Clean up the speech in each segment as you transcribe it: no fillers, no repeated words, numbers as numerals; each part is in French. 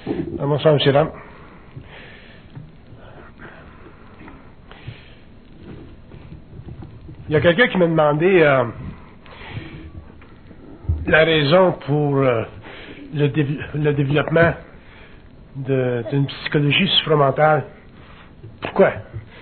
Bonsoir, M. Ram. Il y a quelqu'un qui m'a demandé la raison pour le développement d'une psychologie supramentale. Pourquoi?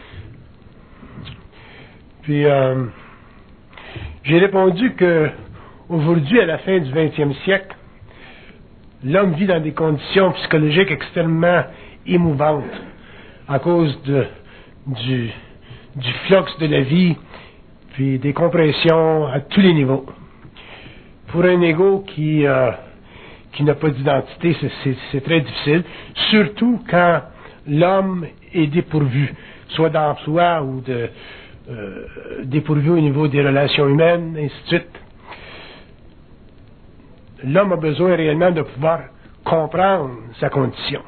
Puis, j'ai répondu que aujourd'hui, à la fin du 20e siècle, l'homme vit dans des conditions psychologiques extrêmement émouvantes à cause du flux de la vie, puis des compressions à tous les niveaux. Pour un ego qui n'a pas d'identité, c'est très difficile, surtout quand l'homme est dépourvu, soit d'emploi ou dépourvu au niveau des relations humaines, ainsi de suite. L'homme a besoin réellement de pouvoir comprendre sa condition.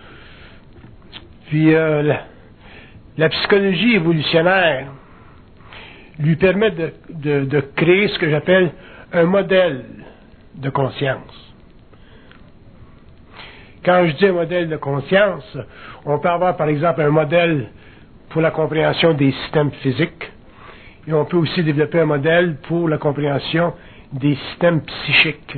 Puis la psychologie évolutionnaire lui permet de créer ce que j'appelle un modèle de conscience. Quand je dis un modèle de conscience, on peut avoir par exemple un modèle pour la compréhension des systèmes physiques, et on peut aussi développer un modèle pour la compréhension des systèmes psychiques.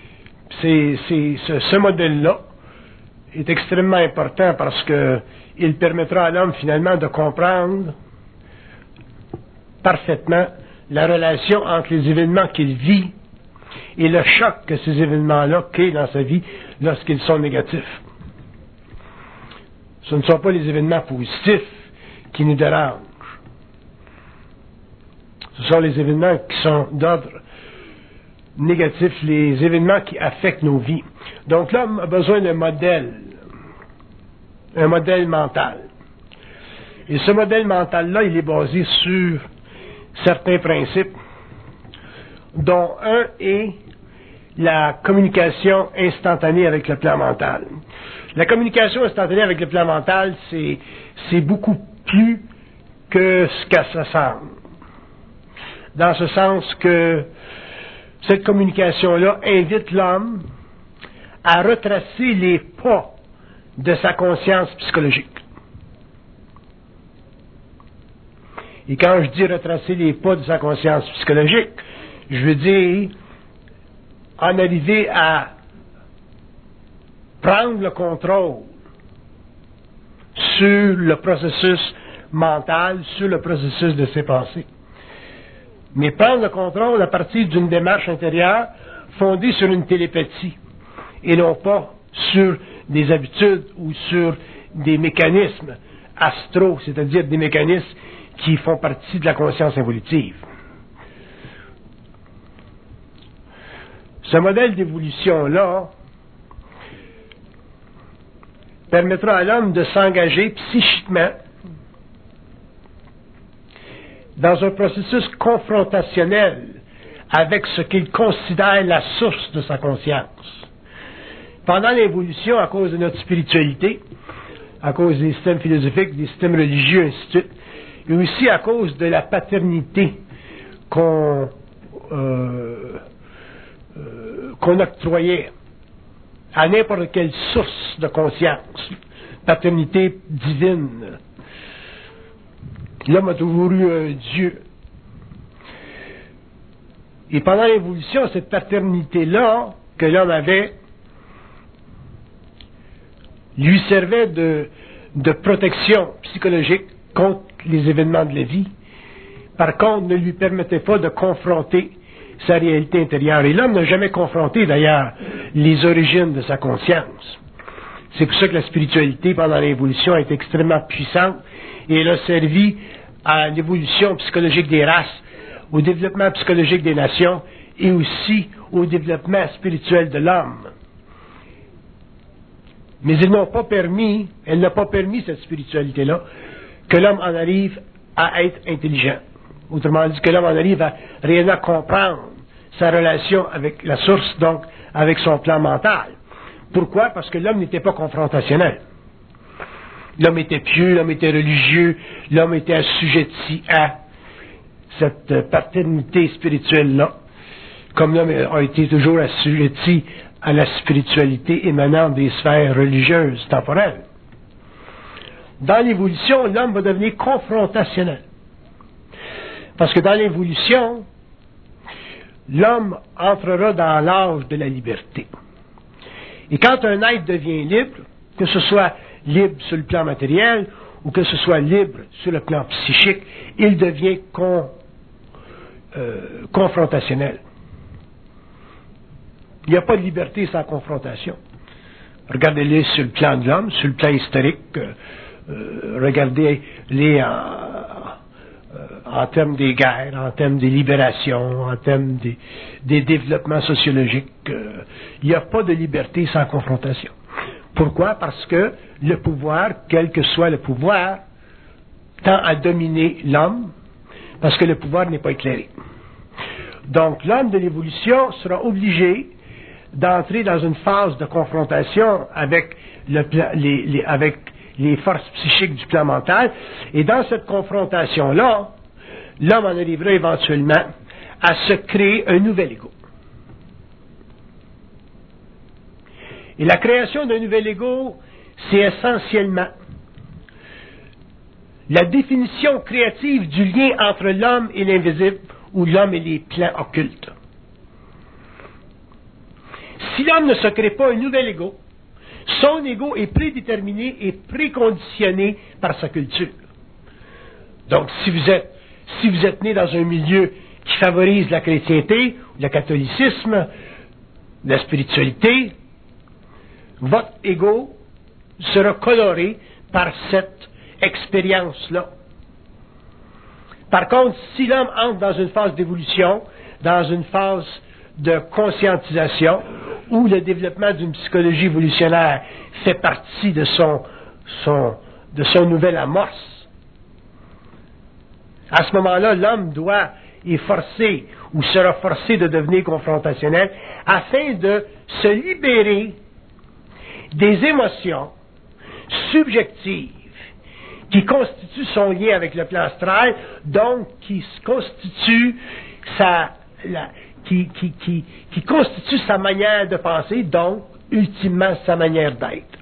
Ce modèle-là est extrêmement important parce qu'il permettra à l'homme finalement de comprendre parfaitement la relation entre les événements qu'il vit et le choc que ces événements-là créent dans sa vie lorsqu'ils sont négatifs. Ce ne sont pas les événements positifs qui nous dérangent. Ce sont les événements qui sont d'ordre négatif, les événements qui affectent nos vies. Donc l'homme a besoin d'un modèle, un modèle mental. Et ce modèle mental-là, il est basé sur certains principes, dont un est la communication instantanée avec le plan mental. La communication instantanée avec le plan mental, c'est beaucoup plus que ce qu'elle se semble. Dans ce sens que cette communication-là invite l'homme à retracer les pas de sa conscience psychologique. Et quand je dis retracer les pas de sa conscience psychologique, je veux dire en arriver à prendre le contrôle sur le processus mental, sur le processus de ses pensées. Mais prendre le contrôle à partir d'une démarche intérieure fondée sur une télépathie et non pas sur des habitudes ou sur des mécanismes astraux, c'est-à-dire des mécanismes qui font partie de la conscience évolutive. Ce modèle d'évolution-là permettra à l'homme de s'engager psychiquement dans un processus confrontationnel avec ce qu'il considère la source de sa conscience. Pendant l'évolution, à cause de notre spiritualité, à cause des systèmes philosophiques, des systèmes religieux, ainsi de suite, et aussi à cause de la paternité qu'on octroyait à n'importe quelle source de conscience, paternité divine. L'homme a toujours eu un Dieu. Et pendant l'évolution, cette paternité-là que l'homme avait lui servait de protection psychologique contre les événements de la vie. Par contre, ne lui permettait pas de confronter sa réalité intérieure. Et l'homme n'a jamais confronté, d'ailleurs, les origines de sa conscience. C'est pour ça que la spiritualité, pendant l'évolution, est extrêmement puissante et elle a servi à l'évolution psychologique des races, au développement psychologique des nations et aussi au développement spirituel de l'homme. Mais elle n'a pas permis, cette spiritualité-là, que l'homme en arrive à être intelligent. Autrement dit, que l'homme en arrive à réellement comprendre sa relation avec la source, donc avec son plan mental. Pourquoi? Parce que l'homme n'était pas confrontationnel. L'homme était pieux, l'homme était religieux, l'homme était assujetti à cette paternité spirituelle-là, comme l'homme a été toujours assujetti à la spiritualité émanant des sphères religieuses temporelles. Dans l'évolution, l'homme va devenir confrontationnel. Parce que dans l'évolution, l'homme entrera dans l'âge de la liberté. Et quand un être devient libre, que ce soit libre sur le plan matériel ou que ce soit libre sur le plan psychique, il devient confrontationnel. Il n'y a pas de liberté sans confrontation. Regardez-les sur le plan de l'homme, sur le plan historique. Regardez-les en termes des guerres, en termes des libérations, en termes des développements sociologiques. Il n'y a pas de liberté sans confrontation. Pourquoi? Parce que le pouvoir, quel que soit le pouvoir, tend à dominer l'homme, parce que le pouvoir n'est pas éclairé. Donc, l'homme de l'évolution sera obligé d'entrer dans une phase de confrontation avec les forces psychiques du plan mental, et dans cette confrontation-là, l'homme en arrivera éventuellement à se créer un nouvel ego. Et la création d'un nouvel ego, c'est essentiellement la définition créative du lien entre l'homme et l'invisible, ou l'homme et les plans occultes. Si l'homme ne se crée pas un nouvel ego, son ego est prédéterminé et préconditionné par sa culture. Donc, si vous êtes né dans un milieu qui favorise la chrétienté, le catholicisme, la spiritualité, votre ego sera coloré par cette expérience-là. Par contre, si l'homme entre dans une phase d'évolution, dans une phase de conscientisation, où le développement d'une psychologie évolutionnaire fait partie de son nouvelle amorce, à ce moment-là, l'homme est forcé ou sera forcé de devenir confrontationnel afin de se libérer des émotions subjectives qui constituent son lien avec le plan astral, donc qui constituent qui constitue sa manière de penser, donc, ultimement, sa manière d'être.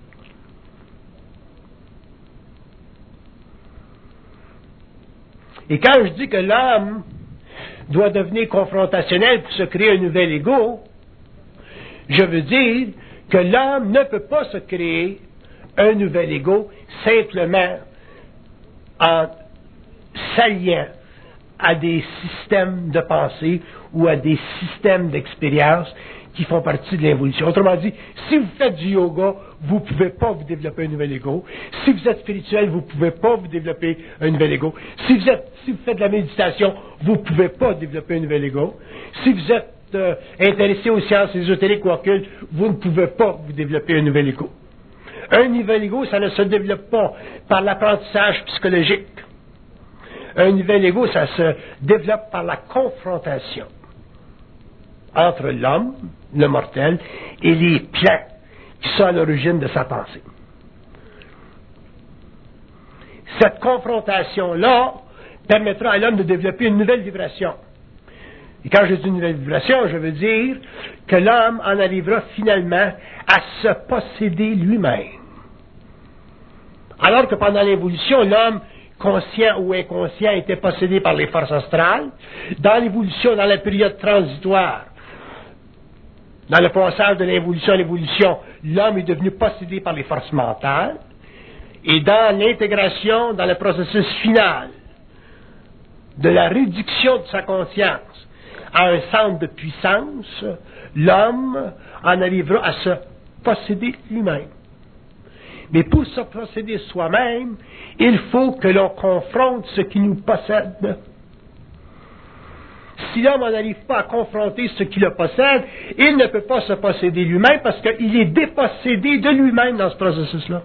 Et quand je dis que l'homme doit devenir confrontationnel pour se créer un nouvel ego, je veux dire que l'homme ne peut pas se créer un nouvel ego simplement en s'alliant à des systèmes de pensée ou à des systèmes d'expérience qui font partie de l'évolution. Autrement dit, si vous faites du yoga, vous ne pouvez pas vous développer un nouvel ego. Si vous êtes spirituel, vous ne pouvez pas vous développer un nouvel ego. Si vous faites de la méditation, vous ne pouvez pas développer un nouvel ego. Si vous êtes intéressé aux sciences ésotériques ou occultes, vous ne pouvez pas vous développer un nouvel ego. Un nouvel ego, ça ne se développe pas par l'apprentissage psychologique. Un nouvel ego, ça se développe par la confrontation entre l'homme, le mortel, et les plans qui sont à l'origine de sa pensée. Cette confrontation-là permettra à l'homme de développer une nouvelle vibration. Et quand je dis une nouvelle vibration, je veux dire que l'homme en arrivera finalement à se posséder lui-même. Alors que pendant l'évolution, l'homme, conscient ou inconscient, était possédé par les forces astrales. Dans l'évolution, dans la période transitoire, dans le passage de l'involution à l'évolution, l'homme est devenu possédé par les forces mentales. Et dans l'intégration, dans le processus final de la réduction de sa conscience à un centre de puissance, l'homme en arrivera à se posséder lui-même. Mais pour se posséder soi-même, il faut que l'on confronte ce qui nous possède. Si l'homme n'arrive pas à confronter ce qui le possède, il ne peut pas se posséder lui-même parce qu'il est dépossédé de lui-même dans ce processus-là.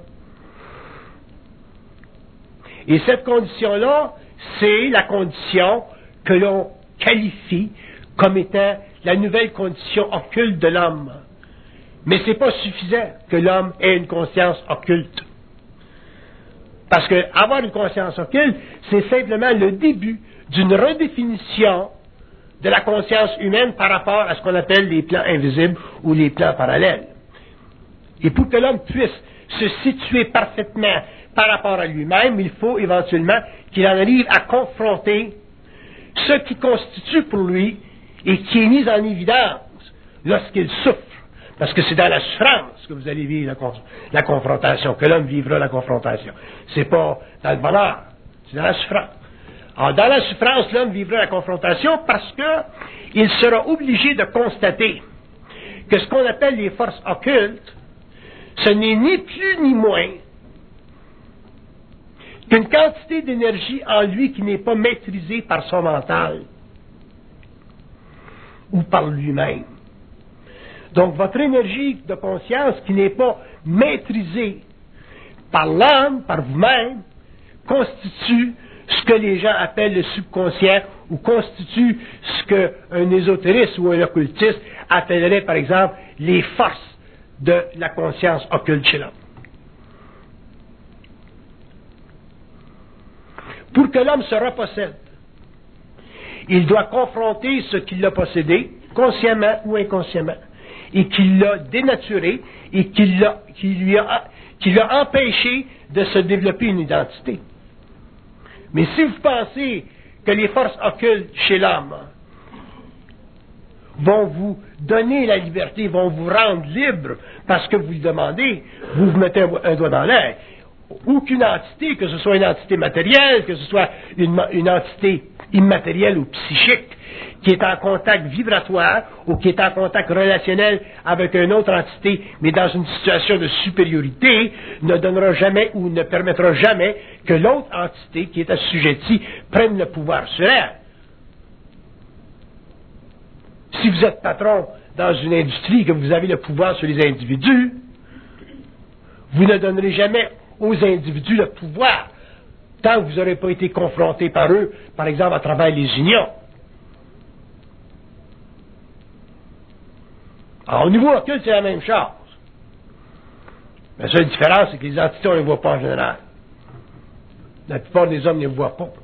Et cette condition-là, c'est la condition que l'on qualifie comme étant la nouvelle condition occulte de l'homme. Mais ce n'est pas suffisant que l'homme ait une conscience occulte. Parce que avoir une conscience occulte, c'est simplement le début d'une redéfinition de la conscience humaine par rapport à ce qu'on appelle les plans invisibles ou les plans parallèles. Et pour que l'homme puisse se situer parfaitement par rapport à lui-même, il faut éventuellement qu'il en arrive à confronter ce qui constitue pour lui et qui est mis en évidence lorsqu'il souffre. Parce que c'est dans la souffrance que vous allez vivre la confrontation, que l'homme vivra la confrontation. C'est pas dans le bonheur, c'est dans la souffrance. Alors, dans la souffrance, l'homme vivra la confrontation parce que il sera obligé de constater que ce qu'on appelle les forces occultes, ce n'est ni plus ni moins qu'une quantité d'énergie en lui qui n'est pas maîtrisée par son mental ou par lui-même. Donc, votre énergie de conscience qui n'est pas maîtrisée par l'âme, par vous-même, constitue ce que les gens appellent le subconscient ou constitue ce qu'un ésotériste ou un occultiste appellerait, par exemple, les forces de la conscience occulte chez l'homme. Pour que l'homme se repossède, il doit confronter ce qu'il a possédé, consciemment ou inconsciemment, et qu'il l'a dénaturé et qui lui a empêché de se développer une identité. Mais si vous pensez que les forces occultes chez l'homme vont vous donner la liberté, vont vous rendre libre parce que vous le demandez, vous vous mettez un doigt dans l'air. Aucune entité, que ce soit une entité matérielle, que ce soit une entité immatérielle ou psychique, qui est en contact vibratoire ou qui est en contact relationnel avec une autre entité, mais dans une situation de supériorité, ne donnera jamais ou ne permettra jamais que l'autre entité qui est assujettie prenne le pouvoir sur elle. Si vous êtes patron dans une industrie et que vous avez le pouvoir sur les individus, vous ne donnerez jamais aux individus le pouvoir tant que vous n'aurez pas été confronté par eux, par exemple à travers les unions. Alors, au niveau occulte, c'est la même chose. La seule différence, c'est que les entités, on ne les voit pas en général. La plupart des hommes ne les voient pas.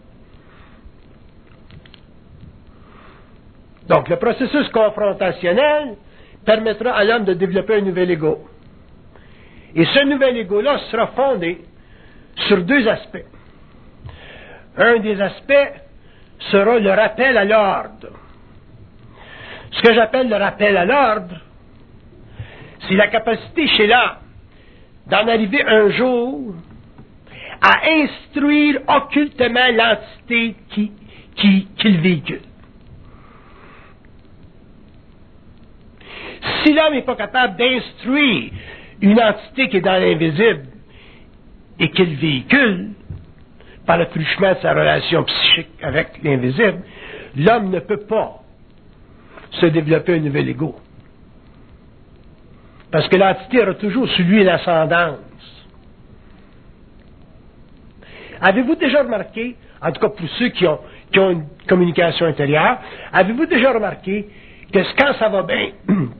Donc, le processus confrontationnel permettra à l'homme de développer un nouvel ego. Et ce nouvel ego-là sera fondé sur deux aspects. Un des aspects sera le rappel à l'ordre. Ce que j'appelle le rappel à l'ordre, c'est la capacité chez l'homme d'en arriver un jour à instruire occultement l'entité qu'il véhicule. Si l'homme n'est pas capable d'instruire une entité qui est dans l'invisible et qu'il véhicule par le truchement de sa relation psychique avec l'invisible, l'homme ne peut pas se développer un nouvel ego. Parce que l'entité aura toujours sur lui l'ascendance. Avez-vous déjà remarqué, en tout cas pour ceux qui ont une communication intérieure, avez-vous déjà remarqué que quand ça va bien,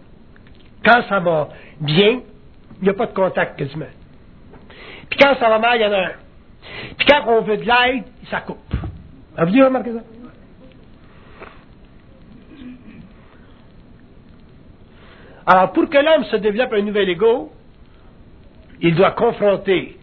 il n'y a pas de contact quasiment. Puis quand ça va mal, il y en a un. Puis quand on veut de l'aide, ça coupe. Avez-vous déjà remarqué ça? Alors, pour que l'homme se développe un nouvel ego, il doit confronter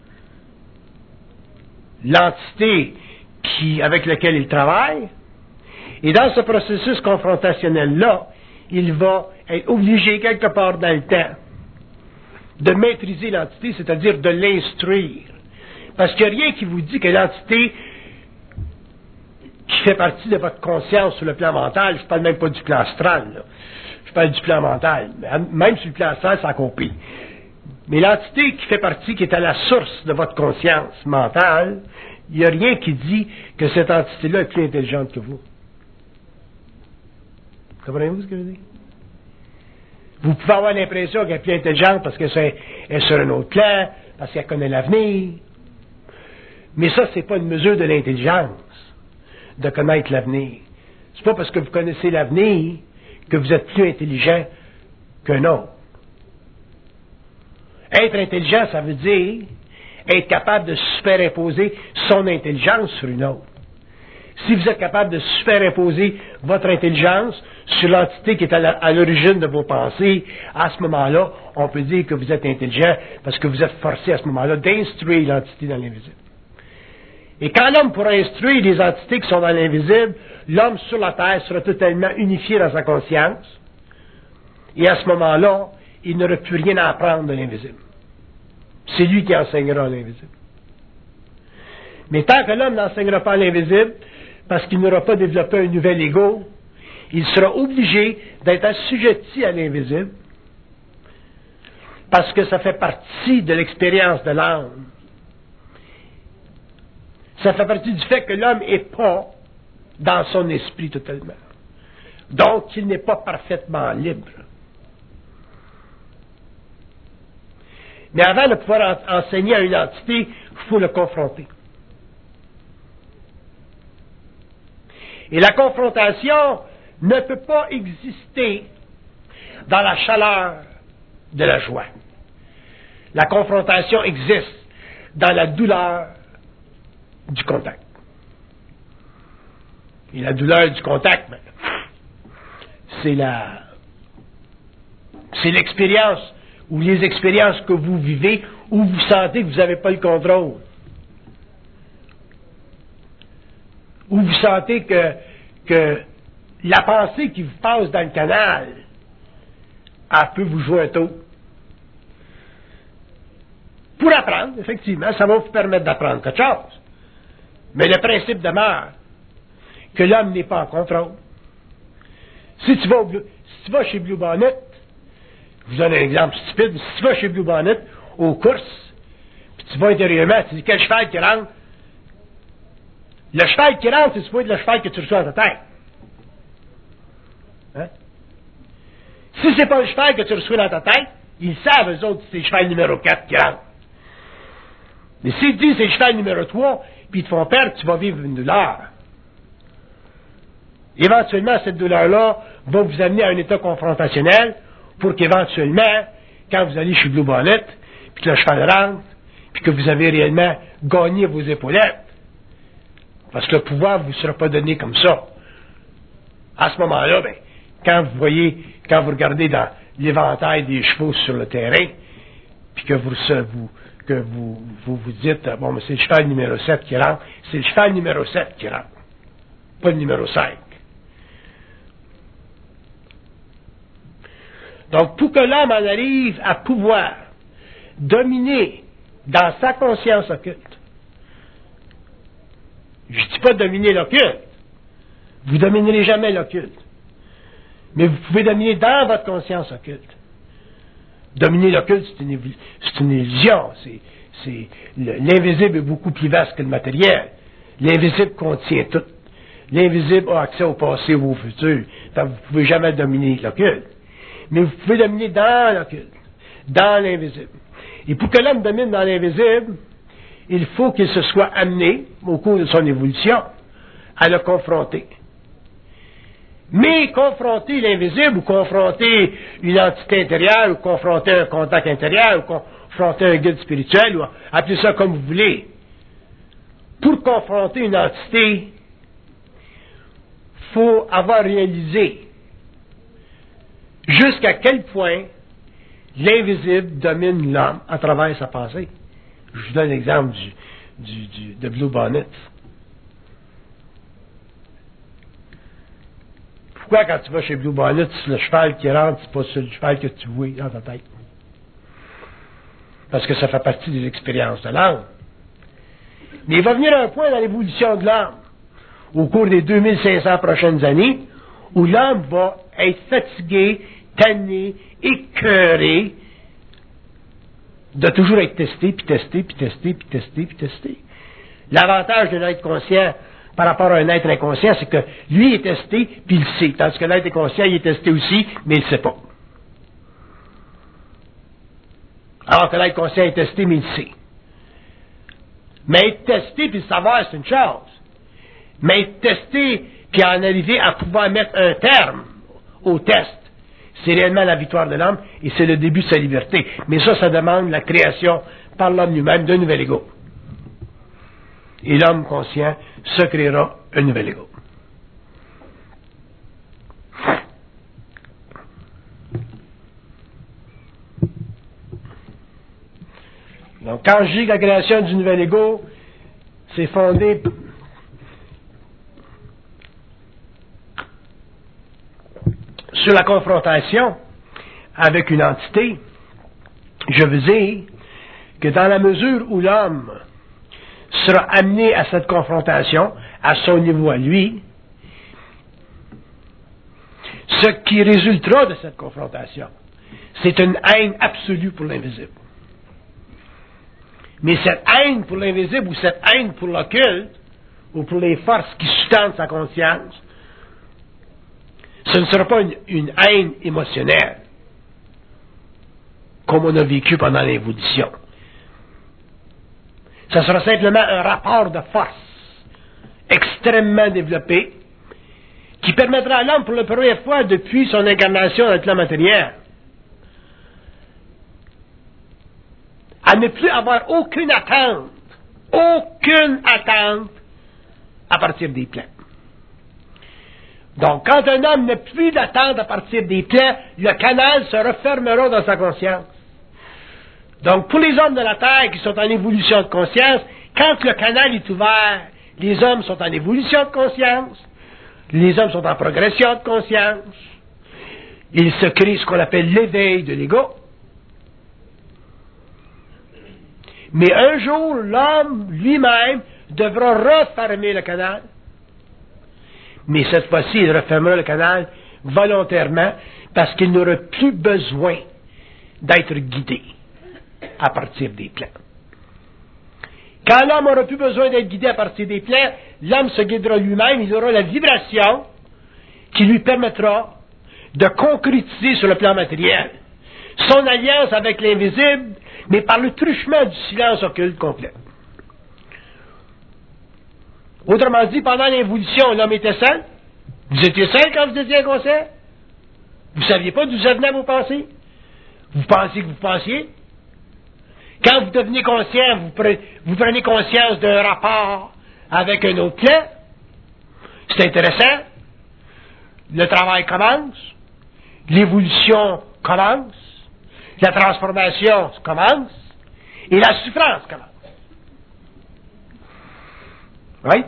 l'entité avec laquelle il travaille, et dans ce processus confrontationnel-là, il va être obligé, quelque part dans le temps, de maîtriser l'entité, c'est-à-dire de l'instruire. Parce qu'il n'y a rien qui vous dit que l'entité qui fait partie de votre conscience sur le plan mental, je ne parle même pas du plan astral, là. Je parle du plan mental. Même sur le plan astral, c'est encore pire. Mais l'entité qui fait partie, qui est à la source de votre conscience mentale, il n'y a rien qui dit que cette entité-là est plus intelligente que vous. Comprenez-vous ce que je veux dire? Vous pouvez avoir l'impression qu'elle est plus intelligente parce qu'elle est sur un autre plan, parce qu'elle connaît l'avenir. Mais ça, c'est pas une mesure de l'intelligence, de connaître l'avenir. C'est pas parce que vous connaissez l'avenir que vous êtes plus intelligent qu'un autre. Être intelligent, ça veut dire être capable de superimposer son intelligence sur une autre. Si vous êtes capable de superimposer votre intelligence sur l'entité qui est à l'origine de vos pensées, à ce moment-là, on peut dire que vous êtes intelligent parce que vous êtes forcé à ce moment-là d'instruire l'entité dans l'invisible. Et quand l'homme pourra instruire les entités qui sont dans l'invisible, l'homme sur la terre sera totalement unifié dans sa conscience. Et à ce moment-là, il n'aura plus rien à apprendre de l'invisible. C'est lui qui enseignera l'invisible. Mais tant que l'homme n'enseignera pas l'invisible, parce qu'il n'aura pas développé un nouvel ego, il sera obligé d'être assujetti à l'invisible, parce que ça fait partie de l'expérience de l'âme. Ça fait partie du fait que l'homme n'est pas dans son esprit totalement. Donc, il n'est pas parfaitement libre. Mais avant de pouvoir enseigner à une entité, il faut le confronter. Et la confrontation ne peut pas exister dans la chaleur de la joie. La confrontation existe dans la douleur du contact. Et la douleur du contact, c'est l'expérience ou les expériences que vous vivez où vous sentez que vous n'avez pas le contrôle. Où vous sentez que la pensée qui vous passe dans le canal, elle peut vous jouer un tour. Pour apprendre, effectivement, ça va vous permettre d'apprendre quelque chose. Mais le principe demeure que l'homme n'est pas en contrôle. Si tu vas chez Blue Bonnet, je vous donne un exemple stupide, si tu vas chez Blue Bonnet aux courses, puis tu vas intérieurement, tu dis quel cheval qui rentre. Le cheval qui rentre, c'est supposé le cheval que tu reçois dans ta tête. Hein? Si c'est pas le cheval que tu reçois dans ta tête, ils savent, eux autres, c'est le cheval numéro 4 qui rentre. Mais s'ils disent c'est le cheval numéro 3, puis ils te font perdre, tu vas vivre une douleur. Éventuellement, cette douleur-là va vous amener à un état confrontationnel pour qu'éventuellement, quand vous allez chez Blue Bonnet, puis que le cheval rentre, puis que vous avez réellement gagné vos épaulettes, parce que le pouvoir ne vous sera pas donné comme ça. À ce moment-là, quand vous regardez dans l'éventail des chevaux sur le terrain, puis que vous dites, bon, mais c'est le cheval numéro 7 qui rentre, c'est le cheval numéro 7 qui rentre, pas le numéro 5. Donc, pour que l'homme en arrive à pouvoir dominer dans sa conscience occulte, je ne dis pas dominer l'occulte, vous ne dominerez jamais l'occulte, mais vous pouvez dominer dans votre conscience occulte. Dominer l'occulte, c'est une illusion, l'invisible est beaucoup plus vaste que le matériel. L'invisible contient tout. L'invisible a accès au passé ou au futur. Donc, vous ne pouvez jamais dominer l'occulte. Mais vous pouvez dominer dans l'occulte, dans l'invisible. Et pour que l'homme domine dans l'invisible, il faut qu'il se soit amené, au cours de son évolution, à le confronter. Mais confronter l'invisible, ou confronter une entité intérieure, ou confronter un contact intérieur, ou confronter un guide spirituel, ou appelez ça comme vous voulez. Pour confronter une entité, il faut avoir réalisé jusqu'à quel point l'invisible domine l'homme à travers sa pensée. Je vous donne l'exemple de Blue Bonnet. Pourquoi quand tu vas chez Blue Bonnet, c'est le cheval qui rentre, c'est pas sur le cheval que tu vois dans ta tête? Parce que ça fait partie des expériences de l'âme. Mais il va venir un point dans l'évolution de l'âme, au cours des 2500 prochaines années, où l'homme va être fatigué, tanné, écœuré, de toujours être testé, puis testé, puis testé, puis testé, puis testé. L'avantage d'un être conscient par rapport à un être inconscient, c'est que lui est testé, puis il sait. Tandis que l'être inconscient, il est testé aussi, mais il ne sait pas. Alors que l'être conscient est testé, mais il sait. Mais être testé, puis le savoir, c'est une chose. Mais être testé, puis en arriver à pouvoir mettre un terme au test, c'est réellement la victoire de l'homme, et c'est le début de sa liberté. Mais ça demande la création par l'homme lui-même d'un nouvel ego. Et l'homme conscient se créera un nouvel ego. Donc, quand je dis que la création du nouvel ego, c'est fondé sur la confrontation avec une entité, je veux dire que dans la mesure où l'homme sera amené à cette confrontation, à son niveau à lui, ce qui résultera de cette confrontation, c'est une haine absolue pour l'invisible. Mais cette haine pour l'invisible ou cette haine pour l'occulte, ou pour les forces qui sous-tendent sa conscience, ce ne sera pas une haine émotionnelle, comme on a vécu pendant l'évolution. Ce sera simplement un rapport de force extrêmement développé qui permettra à l'homme, pour la première fois depuis son incarnation dans le plan matériel, à ne plus avoir aucune attente à partir des plans. Donc, quand un homme n'a plus d'attente à partir des plans, le canal se refermera dans sa conscience. Donc, pour les hommes de la Terre qui sont en évolution de conscience, quand le canal est ouvert, les hommes sont en évolution de conscience, les hommes sont en progression de conscience, il se crée ce qu'on appelle l'éveil de l'ego. Mais un jour, l'homme lui-même devra refermer le canal. Mais cette fois-ci, il refermera le canal volontairement parce qu'il n'aura plus besoin d'être guidé à partir des plans. Quand l'homme n'aura plus besoin d'être guidé à partir des plans, l'homme se guidera lui-même, il aura la vibration qui lui permettra de concrétiser sur le plan matériel son alliance avec l'invisible, mais par le truchement du silence occulte complet. Autrement dit, pendant l'évolution, l'homme était seul. Vous étiez seul quand vous étiez inconscient. Vous ne saviez pas d'où ça venait vos pensées. Vous pensiez que vous pensiez. Quand vous devenez conscient, vous prenez conscience d'un rapport avec un autre plan. C'est intéressant. Le travail commence. L'évolution commence. La transformation commence. Et la souffrance commence. Oui?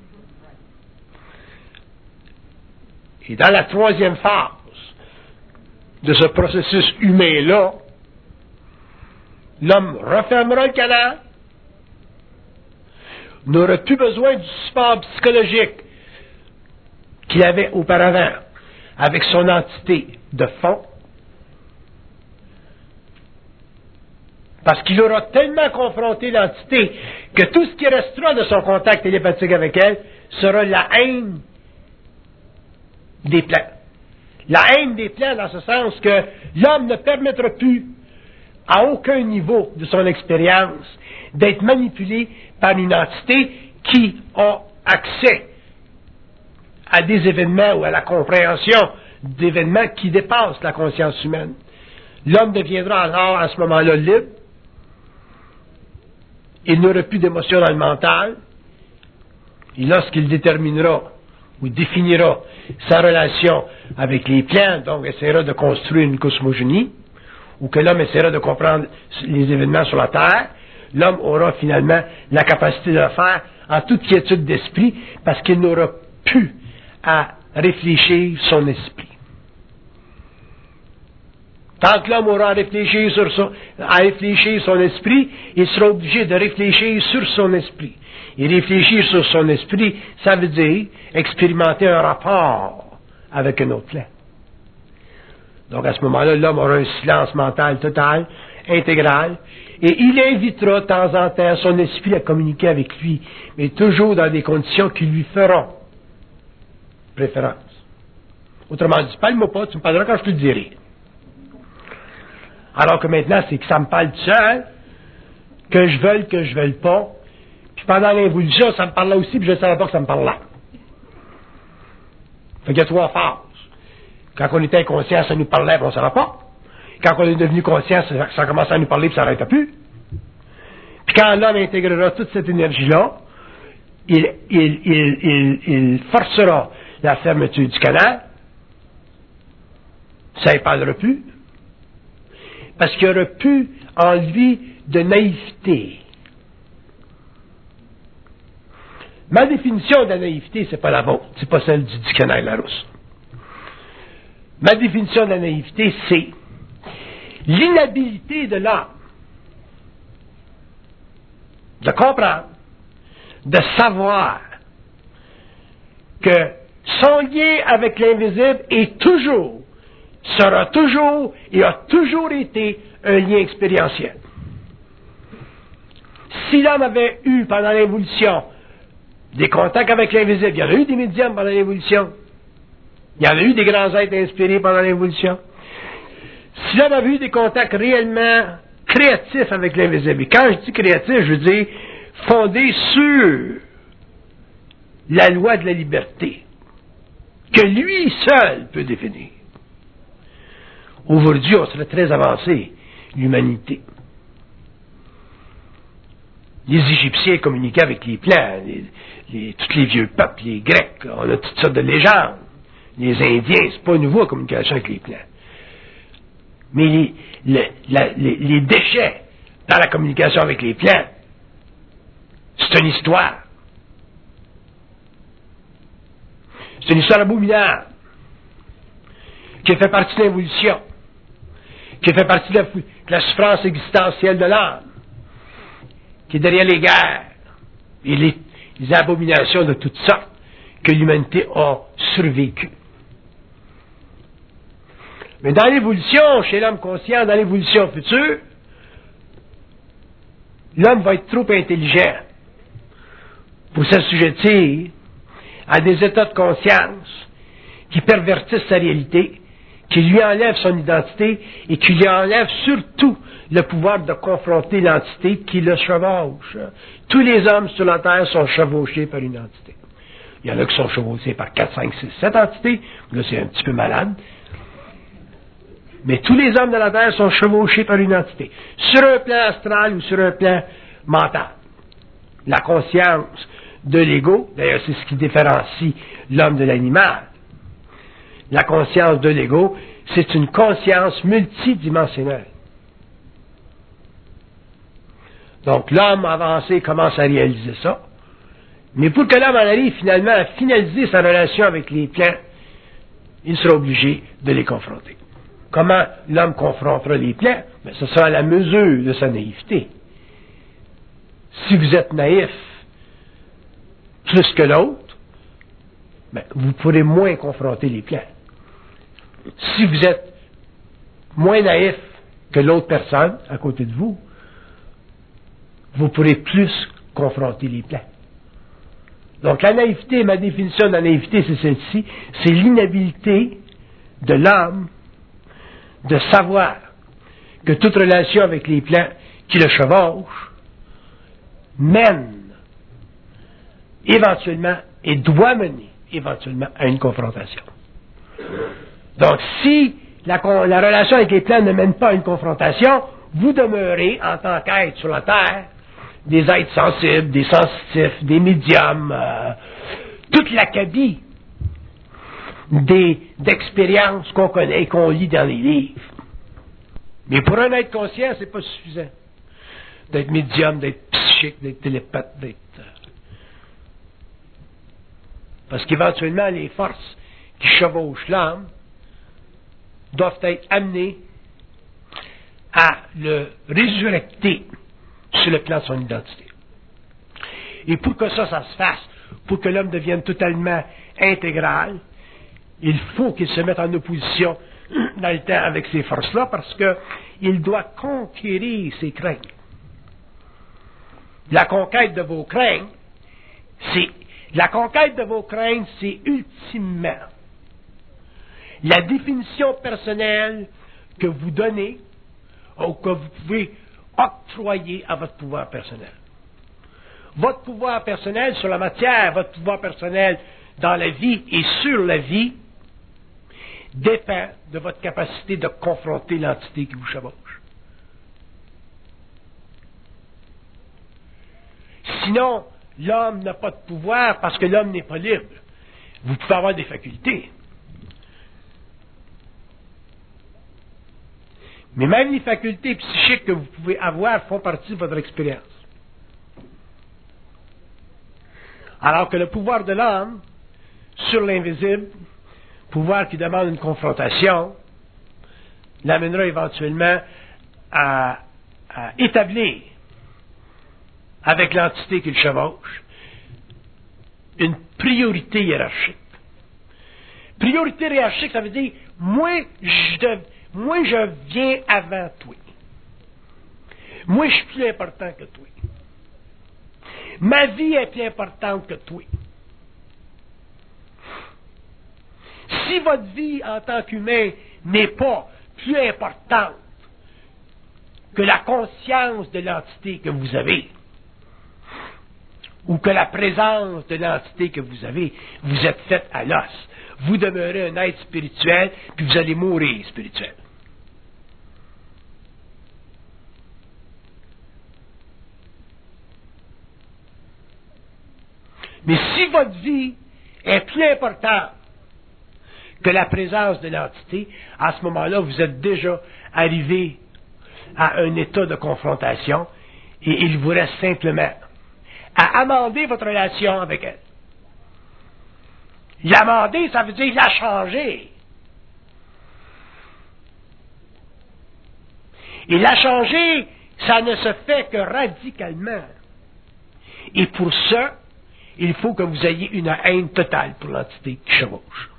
Et dans la troisième phase de ce processus humain-là, l'homme refermera le canal, n'aura plus besoin du support psychologique qu'il avait auparavant avec son entité de fond, parce qu'il aura tellement confronté l'entité que tout ce qui restera de son contact télépathique avec elle sera la haine des plans. La haine des plans dans ce sens que l'homme ne permettra plus à aucun niveau de son expérience d'être manipulé par une entité qui a accès à des événements ou à la compréhension d'événements qui dépassent la conscience humaine. L'homme deviendra alors à ce moment-là libre. Il n'aura plus d'émotion dans le mental. Et lorsqu'il déterminera ou définira sa relation avec les plans, donc essaiera de construire une cosmogénie, ou que l'homme essaiera de comprendre les événements sur la Terre, l'homme aura finalement la capacité de le faire en toute quiétude d'esprit, parce qu'il n'aura plus à réfléchir son esprit. Tant que l'homme aura à réfléchir son esprit, il sera obligé de réfléchir sur son esprit. Et réfléchir sur son esprit, ça veut dire expérimenter un rapport avec un autre plan. Donc à ce moment-là, l'homme aura un silence mental total, intégral, et il invitera de temps en temps son esprit à communiquer avec lui, mais toujours dans des conditions qui lui feront préférence. Autrement dit, parle-moi pas, tu me parleras quand je te le dirai. Alors que maintenant, c'est que ça me parle tout seul, que je veuille pas. Puis pendant l'évolution, ça me parlait aussi, puis je ne savais pas que ça me parlait. Fait qu'il y a trois phases. Quand on était inconscient, ça nous parlait, puis on ne savait pas. Quand on est devenu conscient, ça commençait à nous parler, puis ça n'arrêtait plus. Puis quand l'homme intégrera toute cette énergie-là, il forcera la fermeture du canal. Ça ne parlera plus. Parce qu'il n'y aura plus en lui de naïveté. Ma définition de la naïveté, c'est pas la vôtre, c'est pas celle du dictionnaire Larousse. Ma définition de la naïveté, c'est l'inhabilité de l'âme de comprendre, de savoir que son lien avec l'invisible est toujours, sera toujours et a toujours été un lien expérientiel. Si l'homme avait eu pendant l'évolution des contacts avec l'invisible, il y en a eu des médiums pendant l'évolution, il y en a eu des grands êtres inspirés pendant l'évolution. Si l'homme avait eu des contacts réellement créatifs avec l'invisible, et quand je dis créatif, je veux dire fondé sur la loi de la liberté, que lui seul peut définir. Aujourd'hui, on serait très avancé, l'humanité. Les Égyptiens communiquaient avec les plans, tous les vieux peuples, les Grecs, on a toutes sortes de légendes. Les Indiens, c'est pas nouveau la communication avec les plans. Mais les déchets dans la communication avec les plans, c'est une histoire. C'est une histoire abominable qui fait partie de l'évolution, qui fait partie de la souffrance existentielle de l'âme, qui est derrière les guerres et les abominations de toutes sortes que l'humanité a survécu. Mais dans l'évolution, chez l'homme conscient, dans l'évolution future, l'homme va être trop intelligent pour s'assujettir à des états de conscience qui pervertissent sa réalité, qui lui enlèvent son identité et qui lui enlèvent surtout le pouvoir de confronter l'entité qui le chevauche. Tous les hommes sur la Terre sont chevauchés par une entité. Il y en a qui sont chevauchés par 4, 5, 6, 7 entités. Là, c'est un petit peu malade. Mais tous les hommes de la Terre sont chevauchés par une entité. Sur un plan astral ou sur un plan mental. La conscience de l'ego, d'ailleurs c'est ce qui différencie l'homme de l'animal. La conscience de l'ego, c'est une conscience multidimensionnelle. Donc l'homme avancé commence à réaliser ça. Mais pour que l'homme en arrive finalement à finaliser sa relation avec les plans, il sera obligé de les confronter. Comment l'homme confrontera les plans? Ben, ce sera à la mesure de sa naïveté. Si vous êtes naïf plus que l'autre, ben, vous pourrez moins confronter les plans. Si vous êtes moins naïf que l'autre personne à côté de vous, vous pourrez plus confronter les plans. Donc la naïveté, ma définition de la naïveté, c'est celle-ci, c'est l'inhabilité de l'âme de savoir que toute relation avec les plans qui le chevauchent mène éventuellement et doit mener éventuellement à une confrontation. Donc si la relation avec les plans ne mène pas à une confrontation, vous demeurez en tant qu'être sur la Terre des êtres sensibles, des sensitifs, des médiums, toute l'acabit d'expériences qu'on connaît et qu'on lit dans les livres. Mais pour un être conscient, c'est pas suffisant d'être médium, d'être psychique, d'être télépathe, d'être... Parce qu'éventuellement, les forces qui chevauchent l'âme doivent être amenées à le résurrecter sur le plan de son identité. Et pour que ça se fasse, pour que l'homme devienne totalement intégral, il faut qu'il se mette en opposition dans le temps avec ces forces-là parce qu'il doit conquérir ses craintes. La conquête de vos craintes, c'est ultimement la définition personnelle que vous donnez ou que vous pouvez octroyer à votre pouvoir personnel. Votre pouvoir personnel sur la matière, votre pouvoir personnel dans la vie et sur la vie dépend de votre capacité de confronter l'entité qui vous chevauche. Sinon, l'homme n'a pas de pouvoir parce que l'homme n'est pas libre. Vous pouvez avoir des facultés. Mais même les facultés psychiques que vous pouvez avoir font partie de votre expérience. Alors que le pouvoir de l'homme sur l'invisible, pouvoir qui demande une confrontation, l'amènera éventuellement à établir avec l'entité qu'il chevauche une priorité hiérarchique. Priorité hiérarchique, ça veut dire moi je viens avant toi. Moi je suis plus important que toi. Ma vie est plus importante que toi. Si votre vie en tant qu'humain n'est pas plus importante que la conscience de l'entité que vous avez, ou que la présence de l'entité que vous avez, vous êtes fait à l'os. Vous demeurez un être spirituel, puis vous allez mourir spirituel. Mais si votre vie est plus importante que la présence de l'entité, à ce moment-là, vous êtes déjà arrivé à un état de confrontation et il vous reste simplement à amender votre relation avec elle. L'amender, ça veut dire la changer. Et la changer, ça ne se fait que radicalement. Et pour ça, il faut que vous ayez une haine totale pour l'entité qui chevauche.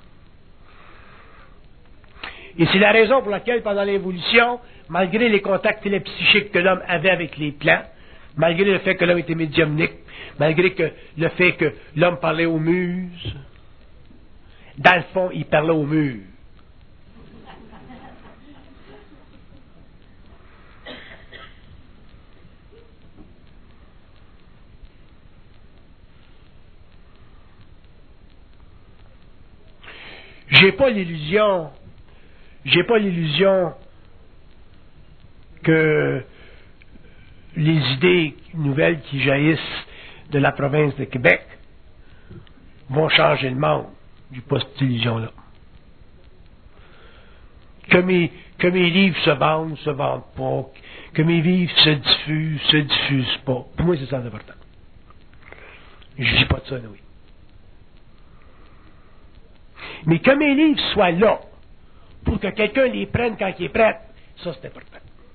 Et c'est la raison pour laquelle, pendant l'évolution, malgré les contacts télépsychiques que l'homme avait avec les plants, malgré le fait que l'homme était médiumnique, malgré le fait que l'homme parlait aux muses, dans le fond, il parlait aux murs. J'ai pas l'illusion que les idées nouvelles qui jaillissent de la province de Québec vont changer le monde. J'ai pas cette illusion-là. Que mes livres se vendent pas, que mes livres se diffusent pas. Pour moi, c'est ça l'important. Je dis pas de ça, oui. Mais que mes livres soient là pour que quelqu'un les prenne quand il est prêt, ça c'est important.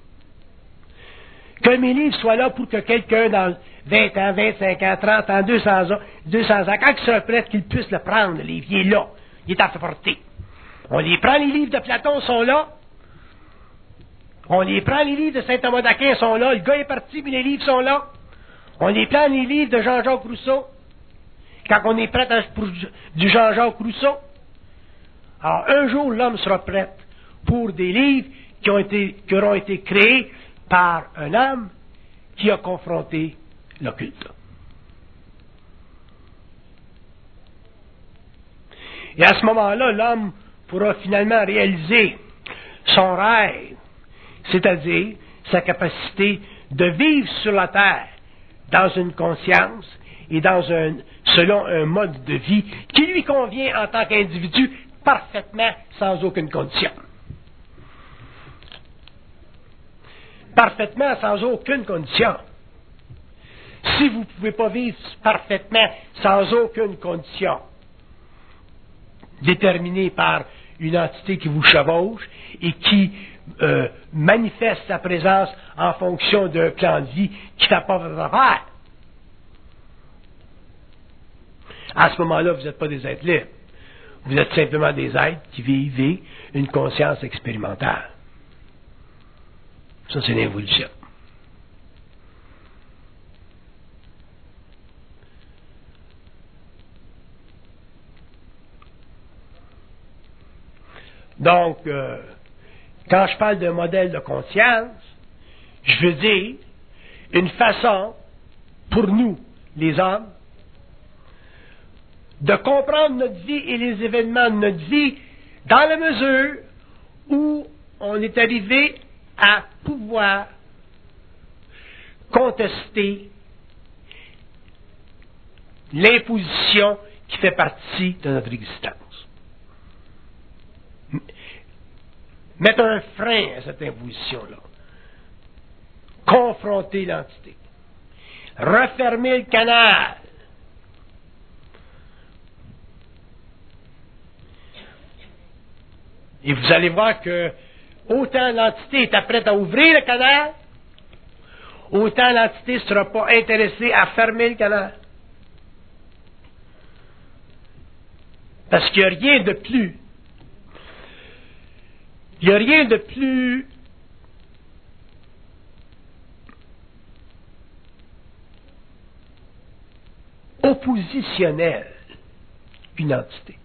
Que mes livres soient là pour que quelqu'un dans 20 ans, 25 ans, 30 ans, 200 ans, quand il sera prêt, qu'il puisse le prendre, le livre, il est là, il est à sa portée. On les prend, les livres de Platon sont là. On les prend, les livres de Saint Thomas d'Aquin sont là. Le gars est parti, mais les livres sont là. On les prend, les livres de Jean-Jacques Rousseau. Quand on est prêt pour du Jean-Jacques Rousseau. Alors, un jour, l'homme sera prêt pour des livres qui auront été créés par un homme qui a confronté l'occulte. Et à ce moment-là, l'homme pourra finalement réaliser son rêve, c'est-à-dire sa capacité de vivre sur la terre dans une conscience et selon un mode de vie qui lui convient en tant qu'individu parfaitement sans aucune condition. Parfaitement sans aucune condition. Si vous ne pouvez pas vivre parfaitement sans aucune condition, déterminée par une entité qui vous chevauche et qui manifeste sa présence en fonction d'un plan de vie qui n'a pas votre affaire, à ce moment-là, vous n'êtes pas des êtres libres. Vous êtes simplement des êtres qui vivent une conscience expérimentale. Ça, c'est l'évolution. Donc, quand je parle d'un modèle de conscience, je veux dire une façon, pour nous, les hommes, de comprendre notre vie et les événements de notre vie dans la mesure où on est arrivé à pouvoir contester l'imposition qui fait partie de notre existence. Mettre un frein à cette imposition-là. Confronter l'entité. Refermer le canal. Et vous allez voir que autant l'entité est prête à ouvrir le canal, autant l'entité ne sera pas intéressée à fermer le canal. Parce qu'il n'y a rien de plus. Il n'y a rien de plus oppositionnel qu'une entité.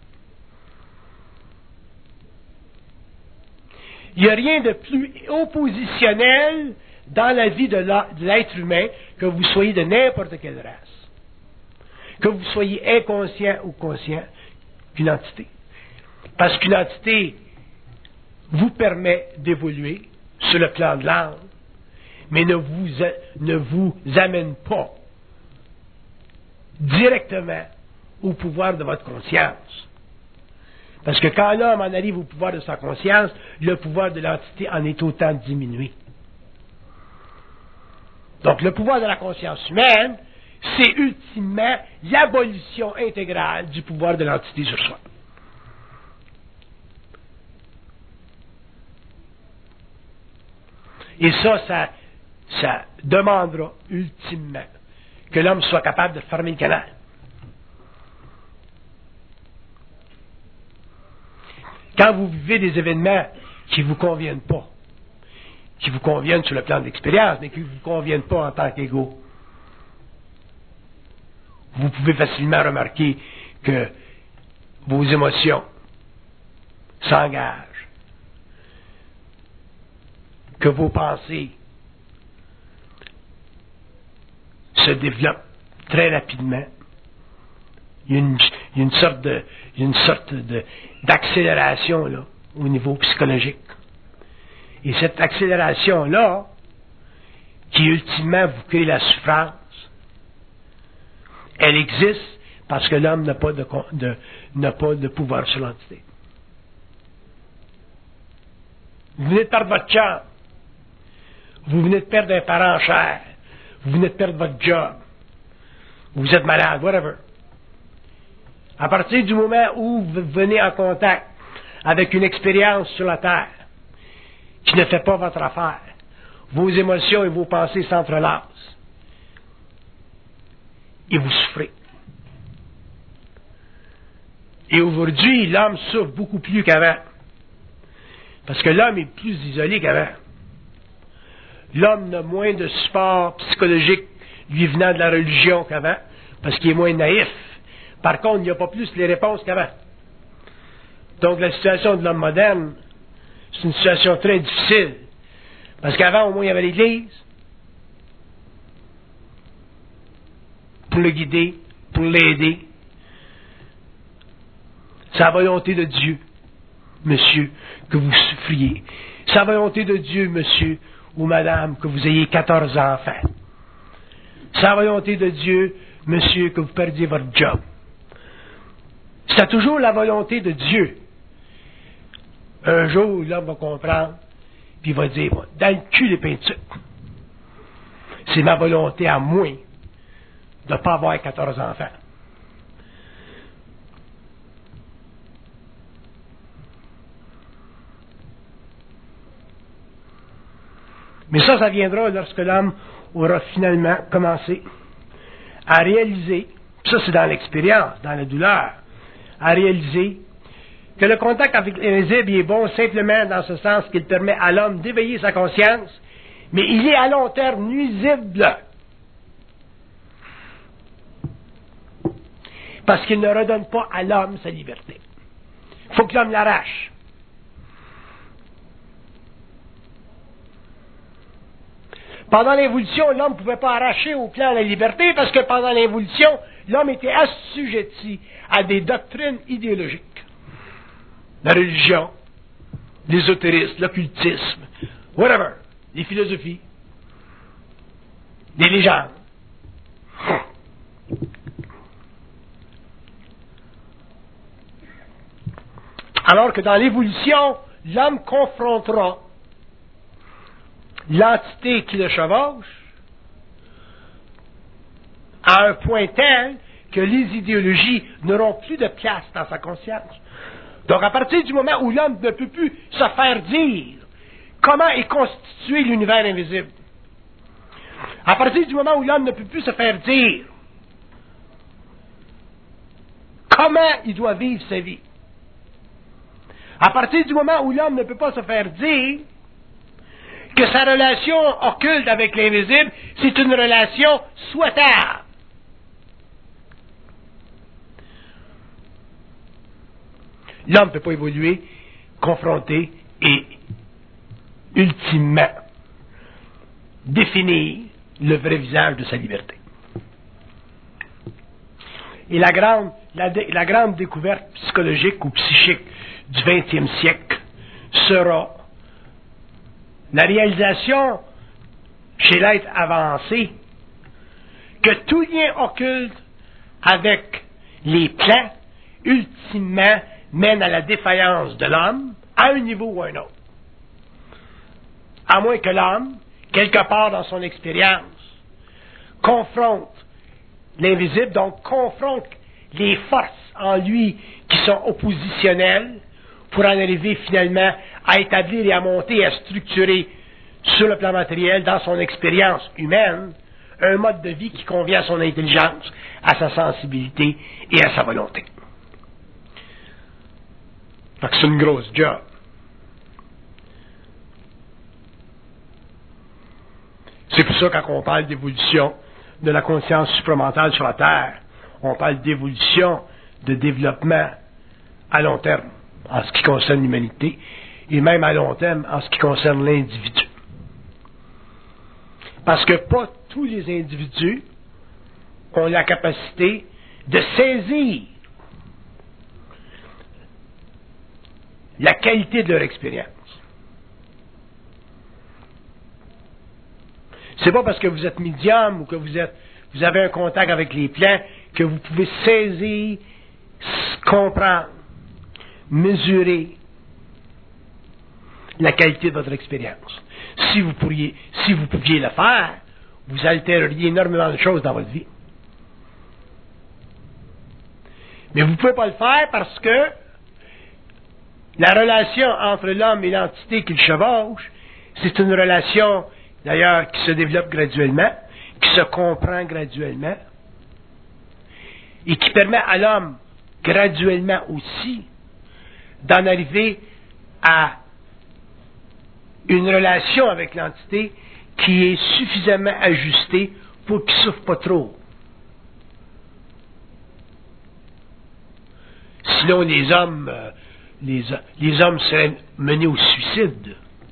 Il n'y a rien de plus oppositionnel dans la vie de l'être humain que vous soyez de n'importe quelle race. Que vous soyez inconscient ou conscient qu'une entité. Parce qu'une entité vous permet d'évoluer sur le plan de l'âme, mais ne vous amène pas directement au pouvoir de votre conscience. Parce que quand l'homme en arrive au pouvoir de sa conscience, le pouvoir de l'entité en est autant diminué. Donc le pouvoir de la conscience humaine, c'est ultimement l'abolition intégrale du pouvoir de l'entité sur soi. Et ça demandera ultimement que l'homme soit capable de fermer le canal. Quand vous vivez des événements qui ne vous conviennent pas, qui vous conviennent sur le plan de l'expérience, mais qui ne vous conviennent pas en tant qu'égaux, vous pouvez facilement remarquer que vos émotions s'engagent, que vos pensées se développent très rapidement. Il y a une sorte d'accélération là, au niveau psychologique. Et cette accélération-là, qui ultimement vous crée la souffrance, elle existe parce que l'homme n'a pas de pouvoir sur l'entité. Vous venez de perdre votre chambre. Vous venez de perdre un parent cher. Vous venez de perdre votre job. Vous êtes malade, whatever. À partir du moment où vous venez en contact avec une expérience sur la Terre qui ne fait pas votre affaire, vos émotions et vos pensées s'entrelacent. Et vous souffrez. Et aujourd'hui, l'homme souffre beaucoup plus qu'avant. Parce que l'homme est plus isolé qu'avant. L'homme a moins de support psychologique lui venant de la religion qu'avant, parce qu'il est moins naïf. Par contre, il n'y a pas plus les réponses qu'avant. Donc la situation de l'homme moderne, c'est une situation très difficile. Parce qu'avant, au moins, il y avait l'Église pour le guider, pour l'aider. C'est la volonté de Dieu, monsieur, que vous souffriez. C'est la volonté de Dieu, monsieur ou madame, que vous ayez 14 enfants. C'est la volonté de Dieu, monsieur, que vous perdiez votre job. C'est toujours la volonté de Dieu. Un jour, l'homme va comprendre, puis il va dire, dans le cul des peintures, c'est ma volonté à moi de ne pas avoir 14 enfants. Mais ça viendra lorsque l'homme aura finalement commencé à réaliser, ça c'est dans l'expérience, dans la douleur, à réaliser que le contact avec l'invisible est bon simplement dans ce sens qu'il permet à l'homme d'éveiller sa conscience, mais il est à long terme nuisible. Parce qu'il ne redonne pas à l'homme sa liberté. Il faut que l'homme l'arrache. Pendant l'évolution, l'homme ne pouvait pas arracher au plan la liberté parce que pendant l'évolution, l'homme était assujetti à des doctrines idéologiques. La religion, l'ésotérisme, l'occultisme, whatever, les philosophies, les légendes. Alors que dans l'évolution, l'homme confrontera l'entité qui le chevauche à un point tel que les idéologies n'auront plus de place dans sa conscience. Donc, à partir du moment où l'homme ne peut plus se faire dire comment est constitué l'univers invisible, à partir du moment où l'homme ne peut plus se faire dire comment il doit vivre sa vie, à partir du moment où l'homme ne peut pas se faire dire que sa relation occulte avec l'invisible, c'est une relation souhaitable. L'homme ne peut pas évoluer, confronter et ultimement définir le vrai visage de sa liberté. Et la grande découverte psychologique ou psychique du 20e siècle sera la réalisation chez l'être avancé que tout lien occulte avec les plans, ultimement, mène à la défaillance de l'homme à un niveau ou à un autre. À moins que l'homme, quelque part dans son expérience, confronte l'invisible, donc confronte les forces en lui qui sont oppositionnelles pour en arriver finalement à établir et à monter et à structurer sur le plan matériel, dans son expérience humaine, un mode de vie qui convient à son intelligence, à sa sensibilité et à sa volonté. Donc c'est une grosse job. C'est pour ça quand on parle d'évolution de la conscience supramentale sur la Terre, on parle d'évolution, de développement à long terme, en ce qui concerne l'humanité, et même à long terme en ce qui concerne l'individu. Parce que pas tous les individus ont la capacité de saisir la qualité de leur expérience. C'est pas parce que vous êtes médium ou que vous avez un contact avec les plans que vous pouvez saisir, comprendre, mesurer la qualité de votre expérience. Si vous pouviez le faire, vous altéreriez énormément de choses dans votre vie. Mais vous ne pouvez pas le faire parce que la relation entre l'homme et l'entité qu'il chevauche, c'est une relation, d'ailleurs, qui se développe graduellement, qui se comprend graduellement, et qui permet à l'homme, graduellement aussi, d'en arriver à une relation avec l'entité qui est suffisamment ajustée pour qu'il ne souffre pas trop. Sinon, les hommes seraient menés au suicide.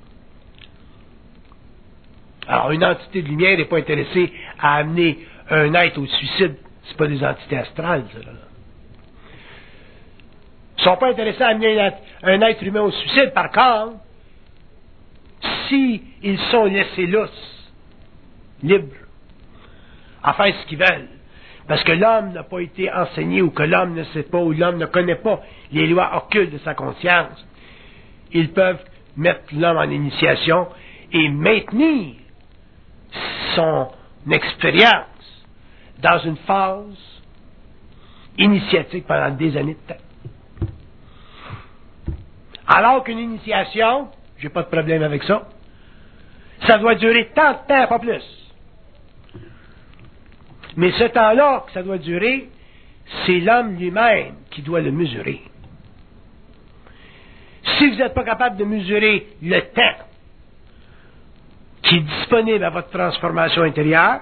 Alors, une entité de lumière n'est pas intéressée à amener un être au suicide. C'est pas des entités astrales, ça, là. Ils ne sont pas intéressés à amener un être humain au suicide. Par contre, s'ils sont laissés lousses, libres, à faire ce qu'ils veulent, parce que l'homme n'a pas été enseigné, ou que l'homme ne sait pas, ou l'homme ne connaît pas les lois occultes de sa conscience, ils peuvent mettre l'homme en initiation et maintenir son expérience dans une phase initiatique pendant des années de temps. Alors qu'une initiation, j'ai pas de problème avec ça, ça doit durer tant de temps, pas plus. Mais ce temps-là que ça doit durer, c'est l'homme lui-même qui doit le mesurer. Si vous n'êtes pas capable de mesurer le temps qui est disponible à votre transformation intérieure,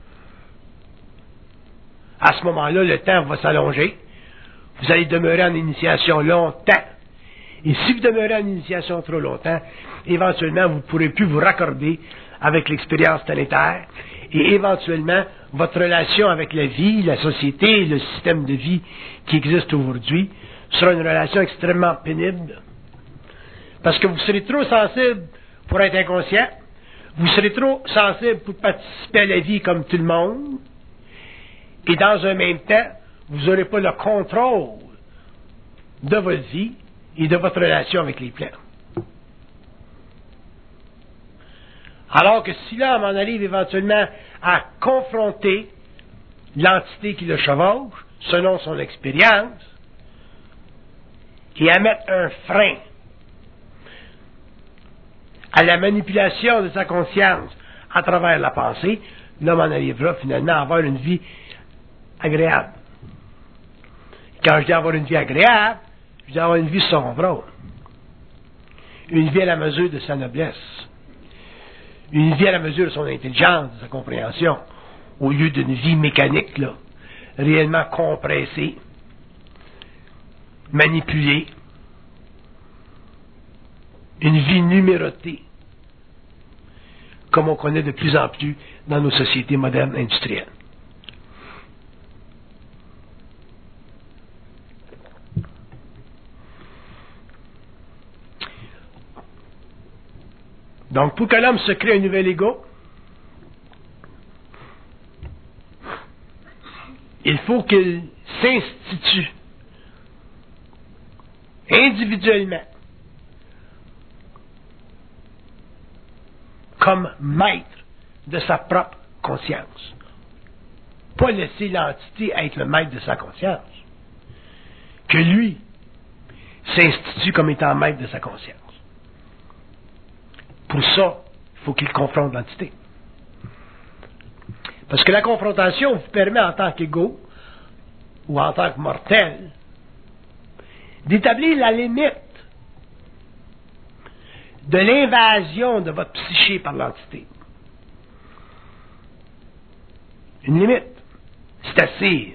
à ce moment-là, le temps va s'allonger. Vous allez demeurer en initiation longtemps. Et si vous demeurez en initiation trop longtemps, éventuellement, vous ne pourrez plus vous raccorder avec l'expérience planétaire. Et éventuellement, votre relation avec la vie, la société, le système de vie qui existe aujourd'hui sera une relation extrêmement pénible. Parce que vous serez trop sensible pour être inconscient. Vous serez trop sensible pour participer à la vie comme tout le monde. Et dans un même temps, vous n'aurez pas le contrôle de votre vie et de votre relation avec les plans. Alors que si l'homme en arrive éventuellement à confronter l'entité qui le chevauche, selon son expérience, et à mettre un frein à la manipulation de sa conscience à travers la pensée, l'homme en arrivera finalement à avoir une vie agréable. Quand je dis avoir une vie agréable, je dis avoir une vie sombre. Une vie à la mesure de sa noblesse. Une vie à la mesure de son intelligence, de sa compréhension, au lieu d'une vie mécanique, là, réellement compressée, manipulée, une vie numérotée, comme on connaît de plus en plus dans nos sociétés modernes industrielles. Donc, pour que l'homme se crée un nouvel ego, il faut qu'il s'institue individuellement comme maître de sa propre conscience. Pas laisser l'entité être le maître de sa conscience. Que lui s'institue comme étant maître de sa conscience. Pour ça, il faut qu'il confronte l'entité. Parce que la confrontation vous permet en tant qu'égo, ou en tant que mortel, d'établir la limite de l'invasion de votre psyché par l'entité. Une limite. C'est assez.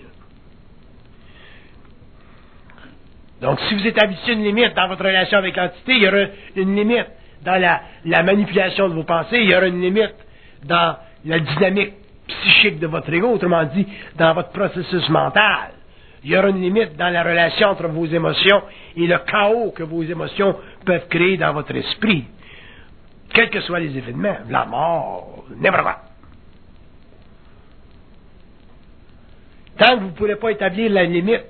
Donc, si vous établissez une limite dans votre relation avec l'entité, il y aura une limite dans la manipulation de vos pensées, il y aura une limite dans la dynamique psychique de votre ego, autrement dit, dans votre processus mental. Il y aura une limite dans la relation entre vos émotions et le chaos que vos émotions peuvent créer dans votre esprit. Quels que soient les événements, la mort, n'importe quoi. Tant que vous ne pourrez pas établir la limite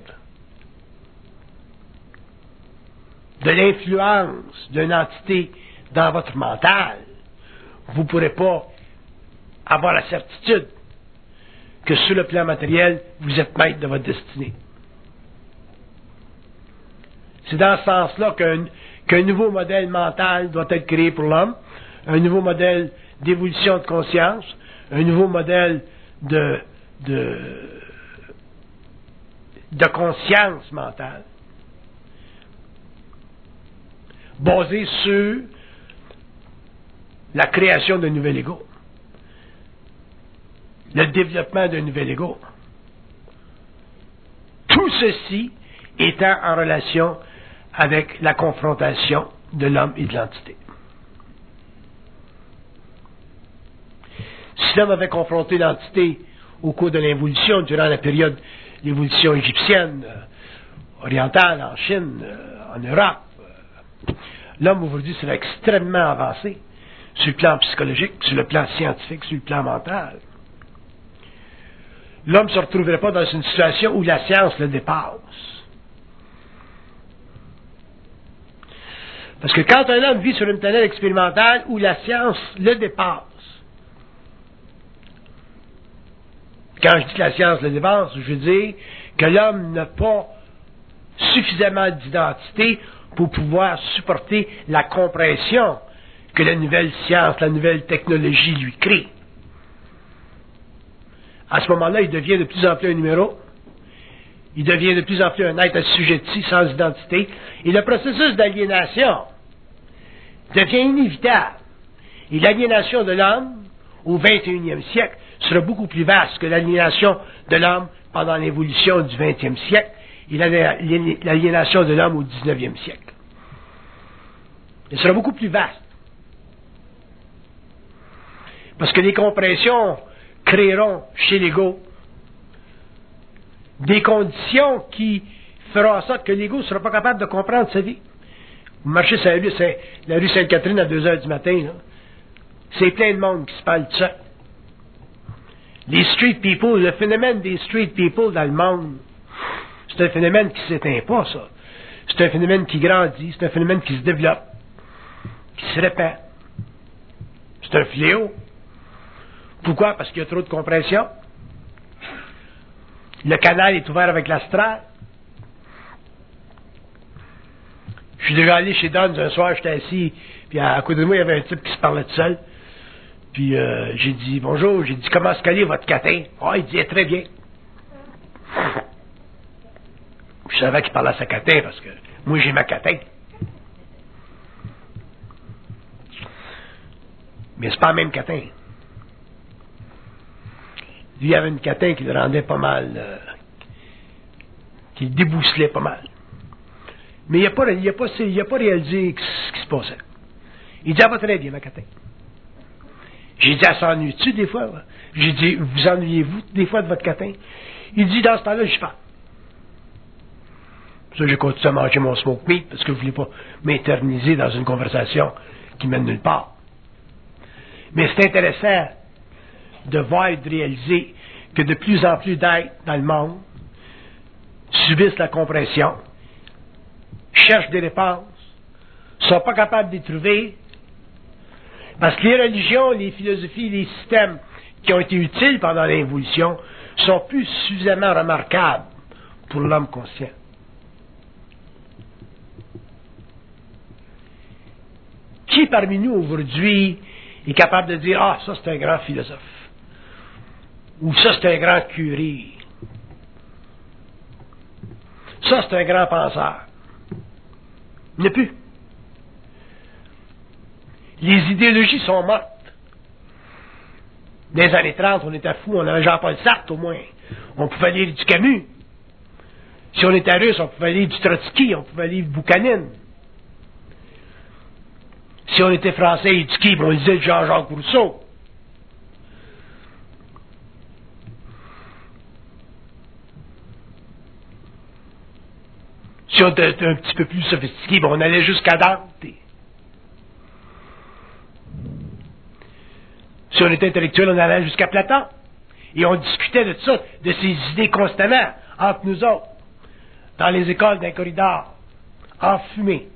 de l'influence d'une entité dans votre mental, vous ne pourrez pas avoir la certitude que sur le plan matériel, vous êtes maître de votre destinée. C'est dans ce sens-là qu'un nouveau modèle mental doit être créé pour l'homme, un nouveau modèle d'évolution de conscience, un nouveau modèle de conscience mentale, basé sur la création d'un nouvel ego, le développement d'un nouvel ego. Tout ceci étant en relation avec la confrontation de l'homme et de l'entité. Si l'homme avait confronté l'entité au cours de l'évolution, durant la période de l'évolution égyptienne, orientale, en Chine, en Europe, l'homme aujourd'hui serait extrêmement avancé sur le plan psychologique, sur le plan scientifique, sur le plan mental. L'homme ne se retrouverait pas dans une situation où la science le dépasse. Parce que quand un homme vit sur une planète expérimentale où la science le dépasse, quand je dis que la science le dépasse, je veux dire que l'homme n'a pas suffisamment d'identité pour pouvoir supporter la compression que la nouvelle science, la nouvelle technologie lui crée. À ce moment-là, il devient de plus en plus un numéro. Il devient de plus en plus un être assujetti, sans identité. Et le processus d'aliénation devient inévitable. Et l'aliénation de l'homme, au 21e siècle, sera beaucoup plus vaste que l'aliénation de l'homme pendant l'évolution du 20e siècle et l'aliénation de l'homme au 19e siècle. Elle sera beaucoup plus vaste. Parce que les compressions créeront chez l'ego des conditions qui feront en sorte que l'ego ne sera pas capable de comprendre sa vie. Vous marchez sur la rue Sainte-Catherine à 2 heures du matin, là. C'est plein de monde qui se parle de ça. Les street people, le phénomène des street people dans le monde, c'est un phénomène qui ne s'éteint pas, ça. C'est un phénomène qui grandit, c'est un phénomène qui se développe, qui se répand. C'est un fléau. Pourquoi? Parce qu'il y a trop de compression. Le canal est ouvert avec l'astral. Je suis déjà allé chez Don un soir, j'étais assis, puis à côté de moi, il y avait un type qui se parlait tout seul. Puis j'ai dit bonjour, j'ai dit comment se caler votre catin? Ah, il dit très bien. Je savais qu'il parlait à sa catin parce que moi j'ai ma catin. Mais c'est pas le même catin. Lui, il avait une catin qui le rendait pas mal, qui le débousselait pas mal. Mais il n'a pas réalisé ce qui se passait. Il dit, ah, va très bien, ma catin. J'ai dit, elle s'ennuie-tu des fois? J'ai dit, vous ennuyez-vous des fois de votre catin? Il dit, dans ce temps-là, j'y parle. Ça, j'ai continué à manger mon smoke meat parce que je ne voulais pas m'éterniser dans une conversation qui mène nulle part. Mais c'est intéressant de voir et de réaliser que de plus en plus d'êtres dans le monde subissent la compression, cherchent des réponses, ne sont pas capables de les trouver, parce que les religions, les philosophies, les systèmes qui ont été utiles pendant l'évolution sont plus suffisamment remarquables pour l'homme conscient. Qui parmi nous aujourd'hui est capable de dire « Ah, ça c'est un grand philosophe » ou « Ça c'est un grand curé » « Ça c'est un grand penseur ». Il n'y en a plus. Les idéologies sont mortes. Dans les années 30, on était fous, on avait Jean-Paul Sartre au moins. On pouvait lire du Camus. Si on était russe, on pouvait lire du Trotsky, on pouvait lire Boukhanine. Si on était français et du Kib, on lisait Jean-Jacques Rousseau. Si on était un petit peu plus sophistiqué, on allait jusqu'à Dante. Si on était intellectuel, on allait jusqu'à Platon. Et on discutait de ça, de ces idées constamment, entre nous autres, dans les écoles d'un corridor, enfumés.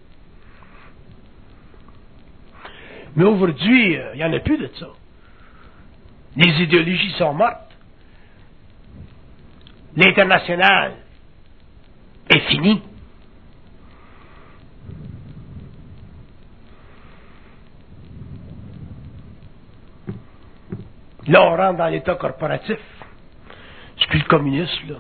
Mais aujourd'hui, il n'y en a plus de ça. Les idéologies sont mortes. L'international est fini. Là, on rentre dans l'État corporatif. C'est plus le communisme, là.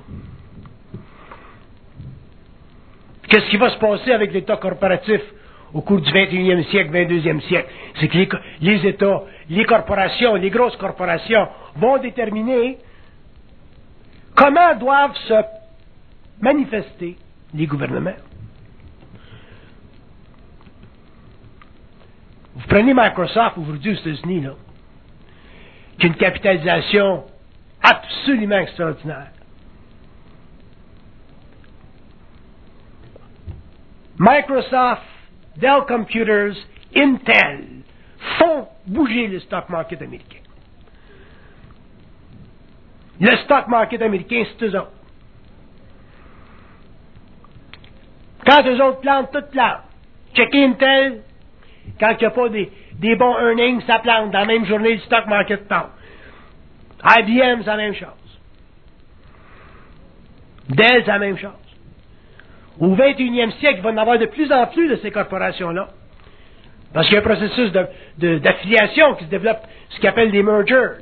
Qu'est-ce qui va se passer avec l'État corporatif au cours du 21e siècle, 22e siècle? C'est que les États, les corporations, les grosses corporations vont déterminer comment doivent se manifester les gouvernements. Vous prenez Microsoft aujourd'hui aux États-Unis, là, qui a une capitalisation absolument extraordinaire. Microsoft, Dell Computers, Intel font bouger le stock market américain. Le stock market américain, c'est eux autres. Quand eux autres plantent, tout plante. Checkez Intel, quand il n'y a pas des bons earnings, ça plante. Dans la même journée, le stock market plante. IBM, c'est la même chose. Dell, c'est la même chose. Au 21e siècle, il va y en avoir de plus en plus de ces corporations-là. Parce qu'il y a un processus d'affiliation qui se développe, ce qu'on appelle des mergers.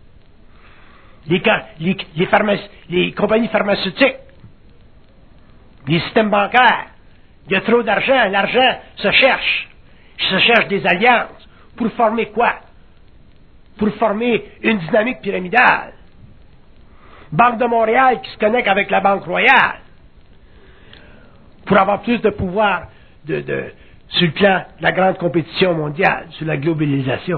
Les compagnies pharmaceutiques, les systèmes bancaires. Il y a trop d'argent, l'argent se cherche. Se cherche des alliances. Pour former quoi? Pour former une dynamique pyramidale. Banque de Montréal qui se connecte avec la Banque Royale. Pour avoir plus de pouvoir sur le plan de la grande compétition mondiale, sur la globalisation.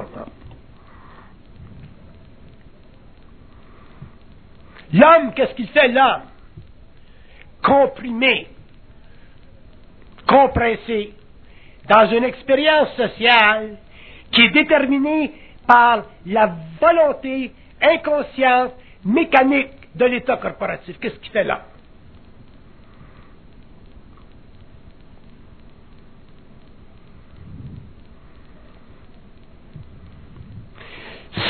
L'homme, qu'est-ce qu'il fait, l'homme? Comprimé, compressé, dans une expérience sociale qui est déterminée par la volonté inconsciente, mécanique de l'État corporatif. Qu'est-ce qu'il fait là?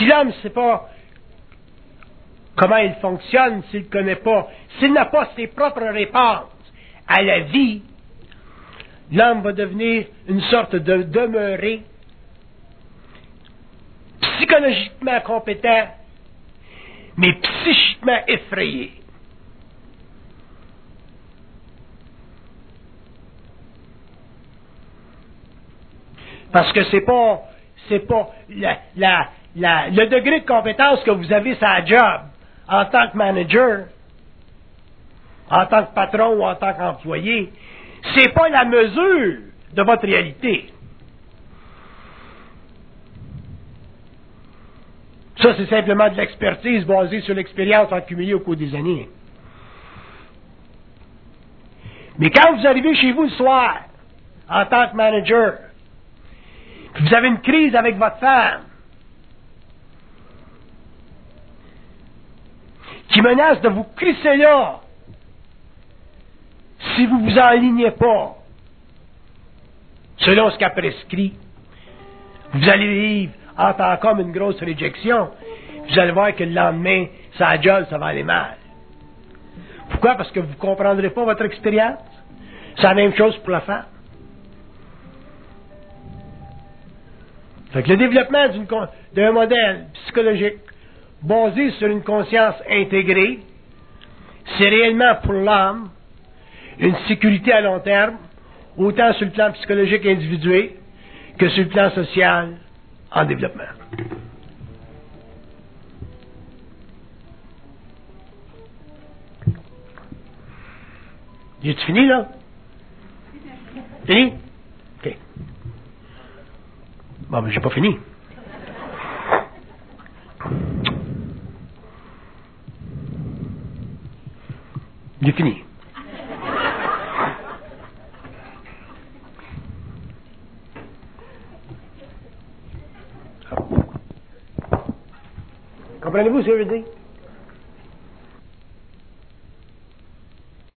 Si l'homme ne sait pas comment il fonctionne, s'il ne connaît pas, s'il n'a pas ses propres réponses à la vie, l'homme va devenir une sorte de demeuré psychologiquement compétent, mais psychiquement effrayé. Parce que c'est pas le degré de compétence que vous avez sur la job en tant que manager, en tant que patron ou en tant qu'employé, c'est pas la mesure de votre réalité. Ça, c'est simplement de l'expertise basée sur l'expérience accumulée au cours des années. Mais quand vous arrivez chez vous le soir, en tant que manager, puis vous avez une crise avec votre femme, qui menace de vous crisser là, si vous vous enlignez pas, selon ce qu'a prescrit, vous allez vivre en tant qu'homme une grosse réjection. Vous allez voir que le lendemain, ça job, ça va aller mal. Pourquoi? Parce que vous ne comprendrez pas votre expérience. C'est la même chose pour la femme. Fait que le développement d'un modèle psychologique basé sur une conscience intégrée, c'est réellement pour l'homme une sécurité à long terme, autant sur le plan psychologique individuel que sur le plan social en développement. J'ai-tu fini, là? Fini? OK. Bon, mais j'ai pas fini. J'ai fini. Comprenez-vous ce que je veux dire?